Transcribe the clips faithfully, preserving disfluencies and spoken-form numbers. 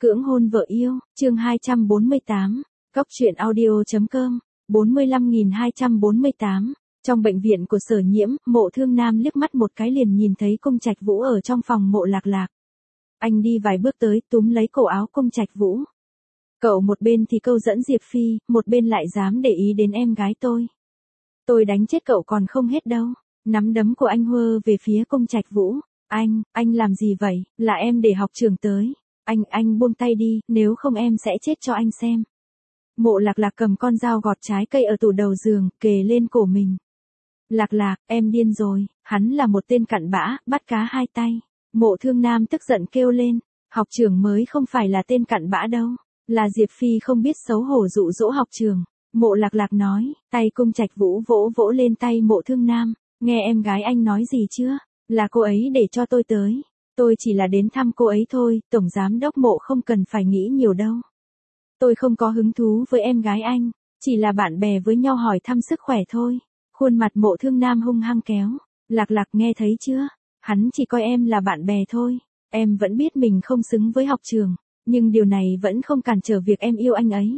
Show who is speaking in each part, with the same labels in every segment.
Speaker 1: Cưỡng hôn vợ yêu, chương hai trăm bốn mươi tám, Cóc truyện audio.com, bốn mươi lăm nghìn hai trăm bốn mươi tám. Trong bệnh viện của Sở Nhiễm, Mộ Thương Nam liếc mắt một cái liền nhìn thấy Cung Trạch Vũ ở trong phòng Mộ Lạc Lạc. Anh đi vài bước tới, túm lấy cổ áo Cung Trạch Vũ. Cậu một bên thì câu dẫn Diệp Phi, một bên lại dám để ý đến em gái tôi. Tôi đánh chết cậu còn không hết đâu. Nắm đấm của anh hơ về phía Cung Trạch Vũ. Anh, anh làm gì vậy, là em để học trường tới. Anh, anh buông tay đi, nếu không em sẽ chết cho anh xem. Mộ Lạc Lạc cầm con dao gọt trái cây ở tủ đầu giường, kề lên cổ mình. Lạc Lạc, em điên rồi, hắn là một tên cặn bã, bắt cá hai tay. Mộ Thương Nam tức giận kêu lên, học trưởng mới không phải là tên cặn bã đâu, là Diệp Phi không biết xấu hổ dụ dỗ học trưởng. Mộ Lạc Lạc nói, tay Cung Trạch Vũ vỗ vỗ lên tay Mộ Thương Nam, nghe em gái anh nói gì chưa, là cô ấy để cho tôi tới. Tôi chỉ là đến thăm cô ấy thôi, Tổng Giám Đốc Mộ không cần phải nghĩ nhiều đâu. Tôi không có hứng thú với em gái anh, chỉ là bạn bè với nhau hỏi thăm sức khỏe thôi. Khuôn mặt Mộ Thương Nam hung hăng kéo, Lạc Lạc nghe thấy chưa, hắn chỉ coi em là bạn bè thôi. Em vẫn biết mình không xứng với học trường, nhưng điều này vẫn không cản trở việc em yêu anh ấy.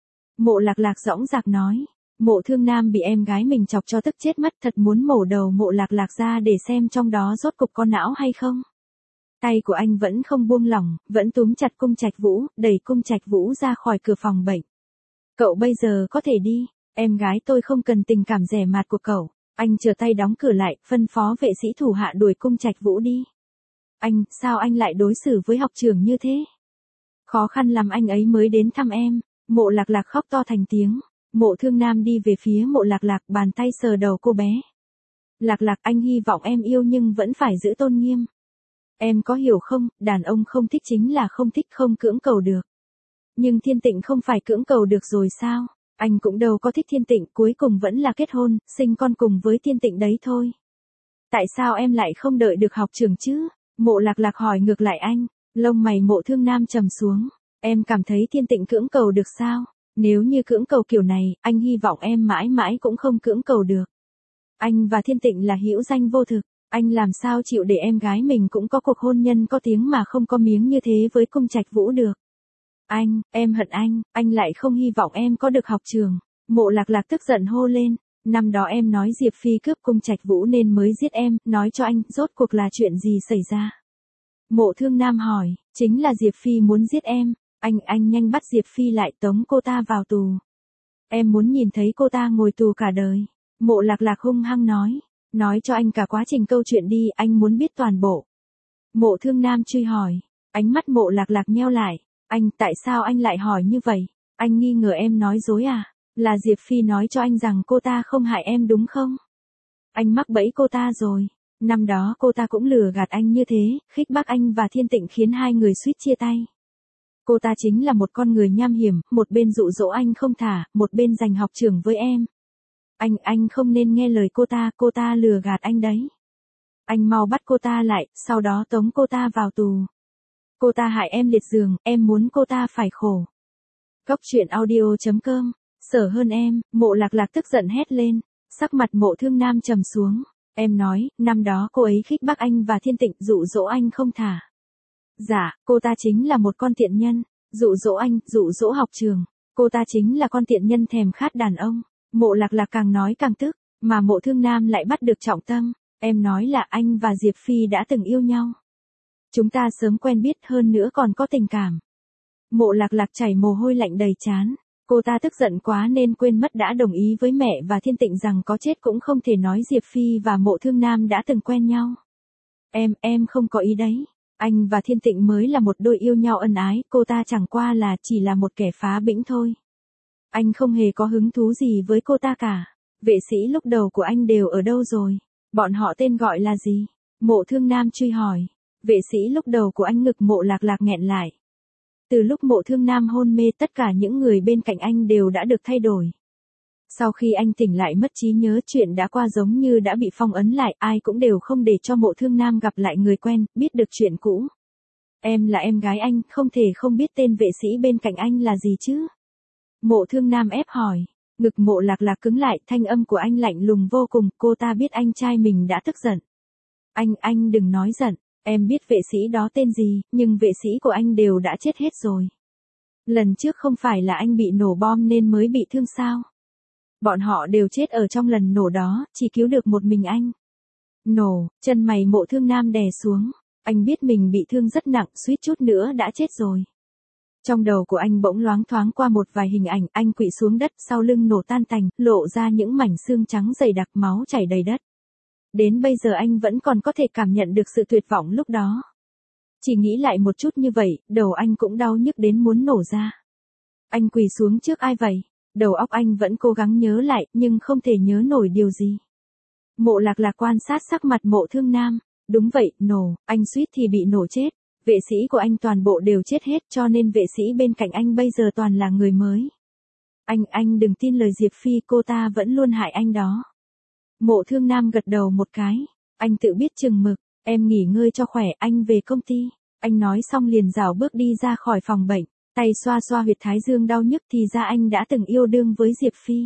Speaker 1: Mộ Lạc Lạc dõng dạc nói, Mộ Thương Nam bị em gái mình chọc cho tức chết mất, thật muốn mổ đầu Mộ Lạc Lạc ra để xem trong đó rốt cục có não hay không. Tay của anh vẫn không buông lỏng, vẫn túm chặt Cung Trạch Vũ, đẩy Cung Trạch Vũ ra khỏi cửa phòng bệnh. Cậu bây giờ có thể đi, em gái tôi không cần tình cảm rẻ mạt của cậu. Anh trở tay đóng cửa lại, phân phó vệ sĩ thủ hạ đuổi Cung Trạch Vũ đi. Anh, sao anh lại đối xử với học trưởng như thế? Khó khăn lắm anh ấy mới đến thăm em. Mộ Lạc Lạc khóc to thành tiếng. Mộ Thương Nam đi về phía Mộ Lạc Lạc, bàn tay sờ đầu cô bé. Lạc Lạc, anh hy vọng em yêu nhưng vẫn phải giữ tôn nghiêm. Em có hiểu không, đàn ông không thích chính là không thích, không cưỡng cầu được. Nhưng Thiên Tịnh không phải cưỡng cầu được rồi sao? Anh cũng đâu có thích Thiên Tịnh, cuối cùng vẫn là kết hôn, sinh con cùng với Thiên Tịnh đấy thôi. Tại sao em lại không đợi được học trường chứ? Mộ Lạc Lạc hỏi ngược lại anh, lông mày Mộ Thương Nam trầm xuống. Em cảm thấy Thiên Tịnh cưỡng cầu được sao? Nếu như cưỡng cầu kiểu này, anh hy vọng em mãi mãi cũng không cưỡng cầu được. Anh và Thiên Tịnh là hữu danh vô thực. Anh làm sao chịu để em gái mình cũng có cuộc hôn nhân có tiếng mà không có miếng như thế với Cung Trạch Vũ được. Anh, em hận anh, anh lại không hy vọng em có được học trường. Mộ Lạc Lạc tức giận hô lên, năm đó em nói Diệp Phi cướp Cung Trạch Vũ nên mới giết em, nói cho anh, rốt cuộc là chuyện gì xảy ra. Mộ Thương Nam hỏi, chính là Diệp Phi muốn giết em, anh, anh nhanh bắt Diệp Phi lại tống cô ta vào tù. Em muốn nhìn thấy cô ta ngồi tù cả đời. Mộ Lạc Lạc hung hăng nói. Nói cho anh cả quá trình câu chuyện đi, anh muốn biết toàn bộ. Mộ Thương Nam truy hỏi, ánh mắt Mộ Lạc Lạc nheo lại, anh, tại sao anh lại hỏi như vậy? Anh nghi ngờ em nói dối à? Là Diệp Phi nói cho anh rằng cô ta không hại em đúng không? Anh mắc bẫy cô ta rồi. Năm đó cô ta cũng lừa gạt anh như thế, khích bác anh và Thiên Tịnh khiến hai người suýt chia tay. Cô ta chính là một con người nham hiểm, một bên dụ dỗ anh không thả, một bên giành học trường với em. Anh, anh không nên nghe lời cô ta, cô ta lừa gạt anh đấy. Anh mau bắt cô ta lại, sau đó tống cô ta vào tù. Cô ta hại em liệt giường, em muốn cô ta phải khổ. Cóc truyện audio.com, sở hơn em, Mộ Lạc Lạc tức giận hét lên, sắc mặt Mộ Thương Nam trầm xuống. Em nói, năm đó cô ấy khích bác anh và Thiên Tịnh dụ dỗ anh không thả. Dạ, cô ta chính là một con tiện nhân, dụ dỗ anh, dụ dỗ học trường. Cô ta chính là con tiện nhân thèm khát đàn ông. Mộ Lạc Lạc càng nói càng tức, mà Mộ Thương Nam lại bắt được trọng tâm. Em nói là anh và Diệp Phi đã từng yêu nhau. Chúng ta sớm quen biết, hơn nữa còn có tình cảm. Mộ Lạc Lạc chảy mồ hôi lạnh đầy trán. Cô ta tức giận quá nên quên mất đã đồng ý với mẹ và Thiên Tịnh rằng có chết cũng không thể nói Diệp Phi và Mộ Thương Nam đã từng quen nhau. Em, em không có ý đấy. Anh và Thiên Tịnh mới là một đôi yêu nhau ân ái, cô ta chẳng qua là chỉ là một kẻ phá bĩnh thôi. Anh không hề có hứng thú gì với cô ta cả. Vệ sĩ lúc đầu của anh đều ở đâu rồi? Bọn họ tên gọi là gì? Mộ Thương Nam truy hỏi. Vệ sĩ lúc đầu của anh ngực Mộ Lạc Lạc nghẹn lại. Từ lúc Mộ Thương Nam hôn mê tất cả những người bên cạnh anh đều đã được thay đổi. Sau khi anh tỉnh lại mất trí nhớ, chuyện đã qua giống như đã bị phong ấn lại, ai cũng đều không để cho Mộ Thương Nam gặp lại người quen, biết được chuyện cũ. Em là em gái anh, không thể không biết tên vệ sĩ bên cạnh anh là gì chứ? Mộ Thương Nam ép hỏi, ngực Mộ Lạc Lạc cứng lại, thanh âm của anh lạnh lùng vô cùng, cô ta biết anh trai mình đã tức giận. Anh, anh đừng nói giận, Em biết vệ sĩ đó tên gì, nhưng vệ sĩ của anh đều đã chết hết rồi. Lần trước không phải là anh bị nổ bom nên mới bị thương sao? Bọn họ đều chết ở trong lần nổ đó, chỉ cứu được một mình anh. Nổ, chân mày Mộ Thương Nam đè xuống. Anh biết mình bị thương rất nặng, suýt chút nữa đã chết rồi. Trong đầu của anh bỗng loáng thoáng qua một vài hình ảnh, anh quỵ xuống đất, sau lưng nổ tan tành, lộ ra những mảnh xương trắng dày đặc, máu chảy đầy đất. Đến bây giờ anh vẫn còn có thể cảm nhận được sự tuyệt vọng lúc đó. Chỉ nghĩ lại một chút như vậy, đầu anh cũng đau nhức đến muốn nổ ra. Anh quỳ xuống trước ai vậy? Đầu óc anh vẫn cố gắng nhớ lại, nhưng không thể nhớ nổi điều gì. Mộ Lạc Lạc quan sát sắc mặt Mộ Thương Nam. Đúng vậy, nổ, anh suýt thì bị nổ chết. Vệ sĩ của anh toàn bộ đều chết hết, cho nên vệ sĩ bên cạnh anh bây giờ toàn là người mới. Anh, anh đừng tin lời Diệp Phi, cô ta vẫn luôn hại anh đó. Mộ Thương Nam gật đầu một cái. Anh tự biết chừng mực, em nghỉ ngơi cho khỏe, anh về công ty. Anh nói xong liền rảo bước đi ra khỏi phòng bệnh, tay xoa xoa huyệt thái dương đau nhức, thì ra anh đã từng yêu đương với Diệp Phi.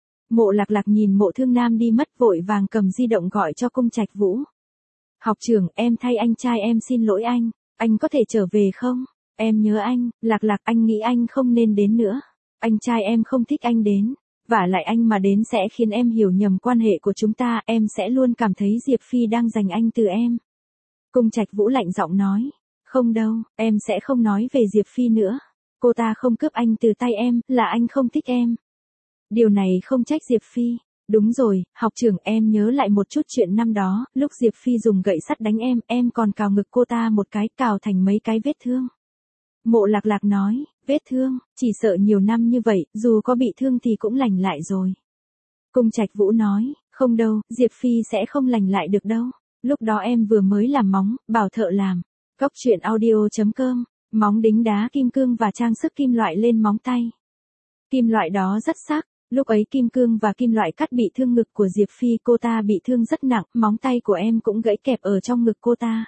Speaker 1: Mộ Lạc Lạc nhìn Mộ Thương Nam đi mất, vội vàng cầm di động gọi cho Cung Trạch Vũ. Học trưởng, em thay anh trai em xin lỗi anh, anh có thể trở về không? Em nhớ anh. Lạc Lạc, anh nghĩ anh không nên đến nữa. Anh trai em không thích anh đến. Vả lại anh mà đến sẽ khiến em hiểu nhầm quan hệ của chúng ta, em sẽ luôn cảm thấy Diệp Phi đang giành anh từ em. Cung Trạch Vũ lạnh giọng nói. Không đâu, em sẽ không nói về Diệp Phi nữa. Cô ta không cướp anh từ tay em, là anh không thích em. Điều này không trách Diệp Phi. Đúng rồi, học trưởng, em nhớ lại một chút chuyện năm đó, lúc Diệp Phi dùng gậy sắt đánh em, em còn cào ngực cô ta một cái, cào thành mấy cái vết thương. Mộ Lạc Lạc nói, vết thương, chỉ sợ nhiều năm như vậy, dù có bị thương thì cũng lành lại rồi. Cung Trạch Vũ nói, không đâu, Diệp Phi sẽ không lành lại được đâu. Lúc đó em vừa mới làm móng, bảo thợ làm. Cóc truyện audio chấm com, móng đính đá kim cương và trang sức kim loại lên móng tay. Kim loại đó rất sắc. Lúc ấy kim cương và kim loại cắt bị thương ngực của Diệp Phi, cô ta bị thương rất nặng, móng tay của em cũng gãy kẹp ở trong ngực cô ta.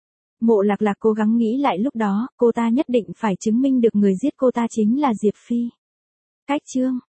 Speaker 1: Mộ Lạc Lạc cố gắng nghĩ lại lúc đó, cô ta nhất định phải chứng minh được người giết cô ta chính là Diệp Phi. Cách chương